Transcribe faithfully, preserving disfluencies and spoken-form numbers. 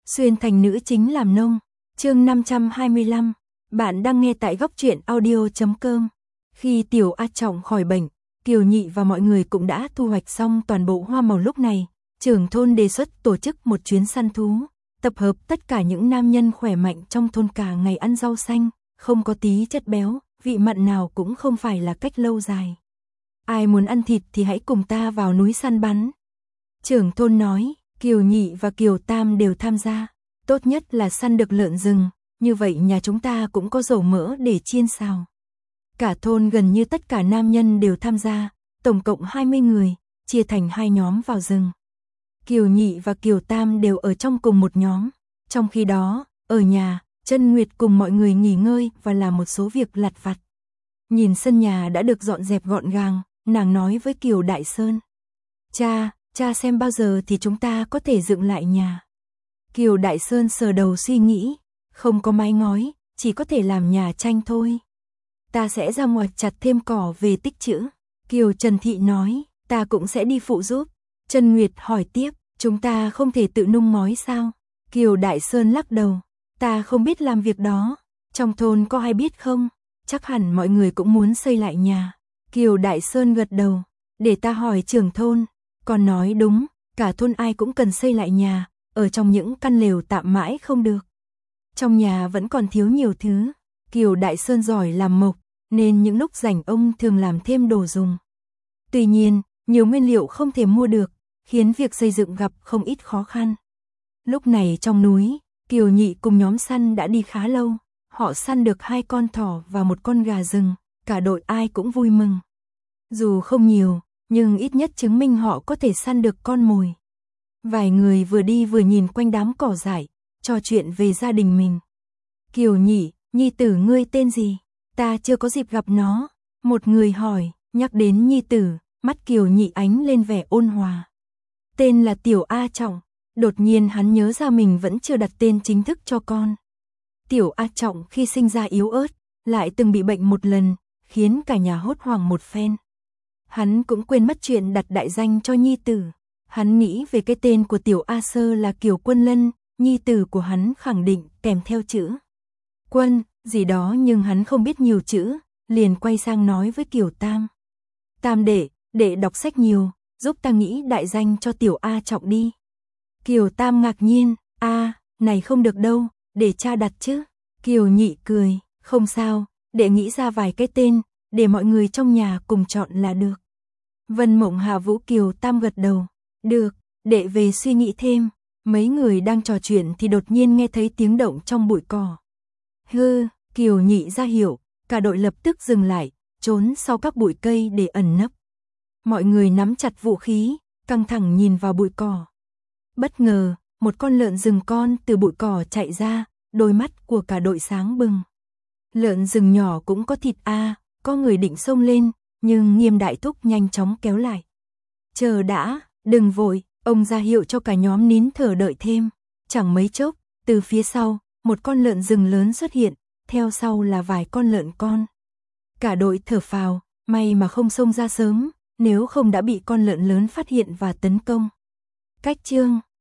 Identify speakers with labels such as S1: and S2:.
S1: Xuyên thành nữ chính làm nông. Chương năm trăm hai mươi lăm. Bạn đang nghe tại góc truyện audio chấm com. Khi Tiểu A Trọng khỏi bệnh, Kiều Nhị và mọi người cũng đã thu hoạch xong toàn bộ hoa màu. Lúc này, trưởng thôn đề xuất tổ chức một chuyến săn thú, tập hợp tất cả những nam nhân khỏe mạnh trong thôn cả ngày ăn rau xanh, không có tí chất béo, vị mặn nào cũng không phải là cách lâu dài. Ai muốn ăn thịt thì hãy cùng ta vào núi săn bắn. Trưởng thôn nói, Kiều Nhị và Kiều Tam đều tham gia, tốt nhất là săn được lợn rừng, như vậy nhà chúng ta cũng có dầu mỡ để chiên xào. Cả thôn gần như tất cả nam nhân đều tham gia, tổng cộng hai mươi người, chia thành hai nhóm vào rừng. Kiều Nhị và Kiều Tam đều ở trong cùng một nhóm, trong khi đó, ở nhà, Trân Nguyệt cùng mọi người nghỉ ngơi và làm một số việc lặt vặt. Nhìn sân nhà đã được dọn dẹp gọn gàng, nàng nói với Kiều Đại Sơn. Cha, cha xem bao giờ thì chúng ta có thể dựng lại nhà. Kiều Đại Sơn sờ đầu suy nghĩ, không có mái ngói, chỉ có thể làm nhà tranh thôi. Ta sẽ ra ngoài chặt thêm cỏ về tích trữ. Kiều Trần Thị nói, ta cũng sẽ đi phụ giúp. Trân Nguyệt hỏi tiếp, chúng ta không thể tự nung ngói sao? Kiều Đại Sơn lắc đầu, ta không biết làm việc đó. Trong thôn có ai biết không? Chắc hẳn mọi người cũng muốn xây lại nhà. Kiều Đại Sơn gật đầu, để ta hỏi trưởng thôn. Còn nói đúng, cả thôn ai cũng cần xây lại nhà, ở trong những căn lều tạm mãi không được. Trong nhà vẫn còn thiếu nhiều thứ, Kiều Đại Sơn giỏi làm mộc, nên những lúc rảnh ông thường làm thêm đồ dùng. Tuy nhiên, nhiều nguyên liệu không thể mua được, khiến việc xây dựng gặp không ít khó khăn. Lúc này trong núi, Kiều Nhị cùng nhóm săn đã đi khá lâu, họ săn được hai con thỏ và một con gà rừng, cả đội ai cũng vui mừng. Dù không nhiều, nhưng ít nhất chứng minh họ có thể săn được con mồi. Vài người vừa đi vừa nhìn quanh đám cỏ dại, trò chuyện về gia đình mình. Kiều Nhị, nhi tử ngươi tên gì? Ta chưa có dịp gặp nó. Một người hỏi, nhắc đến nhi tử, mắt Kiều Nhị ánh lên vẻ ôn hòa. Tên là Tiểu A Trọng. Đột nhiên hắn nhớ ra mình vẫn chưa đặt tên chính thức cho con. Tiểu A Trọng khi sinh ra yếu ớt, lại từng bị bệnh một lần, khiến cả nhà hốt hoảng một phen. Hắn cũng quên mất chuyện đặt đại danh cho nhi tử. Hắn nghĩ về cái tên của Tiểu A Sơ là Kiều Quân Lân, nhi tử của hắn khẳng định kèm theo chữ Quân, gì đó, nhưng hắn không biết nhiều chữ, liền quay sang nói với Kiều Tam. Tam đệ, đệ đọc sách nhiều, giúp ta nghĩ đại danh cho Tiểu A Trọng đi. Kiều Tam ngạc nhiên, a, này không được đâu, để cha đặt chứ. Kiều Nhị cười, không sao, đệ nghĩ ra vài cái tên, để mọi người trong nhà cùng chọn là được. Vân Mộng Hà Vũ Kiều Tam gật đầu, được, đệ về suy nghĩ thêm. Mấy người đang trò chuyện thì đột nhiên nghe thấy tiếng động trong bụi cỏ. Hư, Kiều Nhị ra hiệu, cả đội lập tức dừng lại, trốn sau các bụi cây để ẩn nấp. Mọi người nắm chặt vũ khí, căng thẳng nhìn vào bụi cỏ. Bất ngờ, một con lợn rừng con từ bụi cỏ chạy ra, đôi mắt của cả đội sáng bừng. Lợn rừng nhỏ cũng có thịt a, à, có người định xông lên, nhưng Nghiêm Đại Thúc nhanh chóng kéo lại. Chờ đã, đừng vội, ông ra hiệu cho cả nhóm nín thở đợi thêm. Chẳng mấy chốc, từ phía sau, một con lợn rừng lớn xuất hiện, theo sau là vài con lợn con. Cả đội thở phào, may mà không xông ra sớm, nếu không đã bị con lợn lớn phát hiện và tấn công. Cách chương